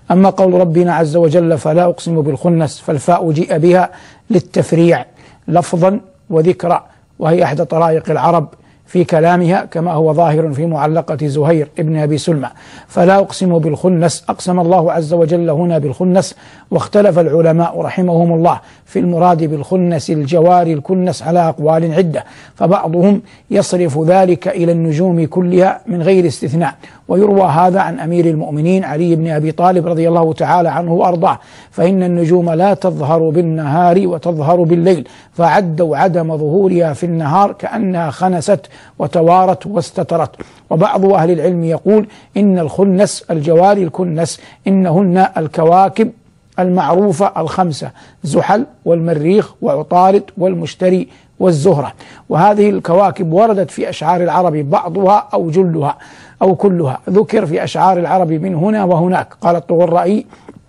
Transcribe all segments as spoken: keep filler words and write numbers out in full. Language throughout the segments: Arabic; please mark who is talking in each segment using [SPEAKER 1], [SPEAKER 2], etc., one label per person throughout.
[SPEAKER 1] أما قول ربنا عز وجل فلا أقسم بالخنس، فالفاء جيء بها للتفريع لفظا وذكرا، وهي إحدى طرائق العرب في كلامها كما هو ظاهر في معلقة زهير ابن أبي سلمى. فلا أقسم بالخنس، أقسم الله عز وجل هنا بالخنس، واختلف العلماء رحمهم الله في المراد بالخنس الجوار الكنس على أقوال عدة، فبعضهم يصرف ذلك إلى النجوم كلها من غير استثناء، ويروى هذا عن أمير المؤمنين علي بن أبي طالب رضي الله تعالى عنه وأرضاه، فإن النجوم لا تظهر بالنهار وتظهر بالليل، فعدوا عدم ظهورها في النهار كأنها خنست وتوارت واستترت. وبعض أهل العلم يقول إن الخنس الجوار الكنس إنهن الكواكب المعروفة الخمسة: زحل والمريخ وعطارد والمشتري والزهرة. وهذه الكواكب وردت في أشعار العرب بعضها أو جلها أو كلها، ذكر في أشعار العرب من هنا وهناك. قال الطغرائي: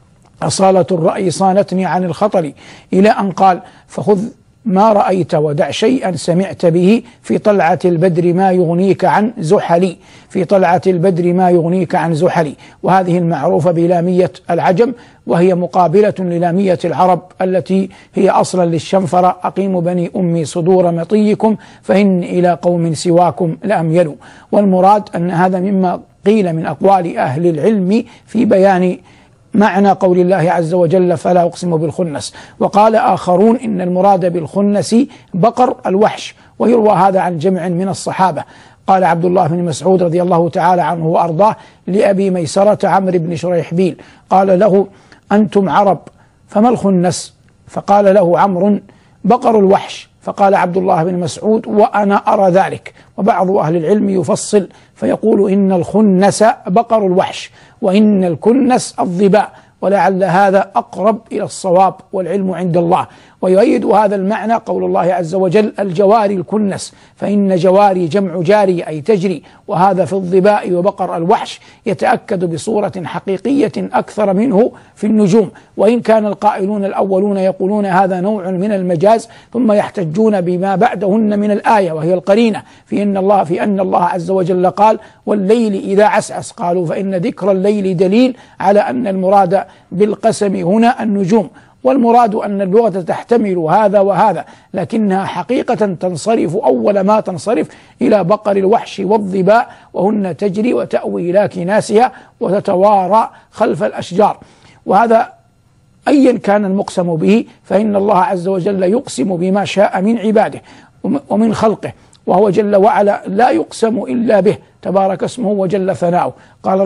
[SPEAKER 1] أصالة الرأي صانتني عن الخطر، إلى أن قال: فخذ ما رأيت ودع شيئا سمعت به، في طلعة البدر ما يغنيك عن زحلي، في طلعة البدر ما يغنيك عن زحلي. وهذه المعروفة بلامية العجم، وهي مقابلة للامية العرب التي هي أصلا للشنفرة: أقيم بني أمي صدور مطيكم فإن إلى قوم سواكم لأميلوا. والمراد أن هذا مما قيل من أقوال أهل العلم في بيان معنى قول الله عز وجل فلا أقسم بالخنس. وقال آخرون إن المراد بالخنس بقر الوحش، ويروى هذا عن جمع من الصحابة. قال عبد الله بن مسعود رضي الله تعالى عنه وأرضاه لأبي ميسرة عمرو بن شريحبيل، قال له: أنتم عرب فما الخنس؟ فقال له عمرو: بقر الوحش. فقال عبد الله بن مسعود: وأنا أرى ذلك. وبعض أهل العلم يفصل فيقول إن الخنس بقر الوحش، وإن الكنس الظباء، ولعل هذا أقرب إلى الصواب والعلم عند الله. ويؤيد هذا المعنى قول الله عز وجل الجواري الكنس، فإن جواري جمع جاري أي تجري، وهذا في الظباء وبقر الوحش يتأكد بصورة حقيقية أكثر منه في النجوم. وإن كان القائلون الأولون يقولون هذا نوع من المجاز، ثم يحتجون بما بعدهن من الآية وهي القرينة في أن الله في أن الله عز وجل قال والليل إذا عسعس، قالوا فإن ذكر الليل دليل على أن المراد بالقسم هنا النجوم، والمراد أن اللغة تحتمل هذا وهذا، لكنها حقيقة تنصرف أول ما تنصرف إلى بقر الوحش والظباء، وهن تجري وتأوي إلى كناسها وتتوارى خلف الأشجار. وهذا أيا كان المقسم به، فإن الله عز وجل يقسم بما شاء من عباده ومن خلقه، وهو جل وعلا لا يقسم إلا به، تبارك اسمه وجل ثناؤه. قال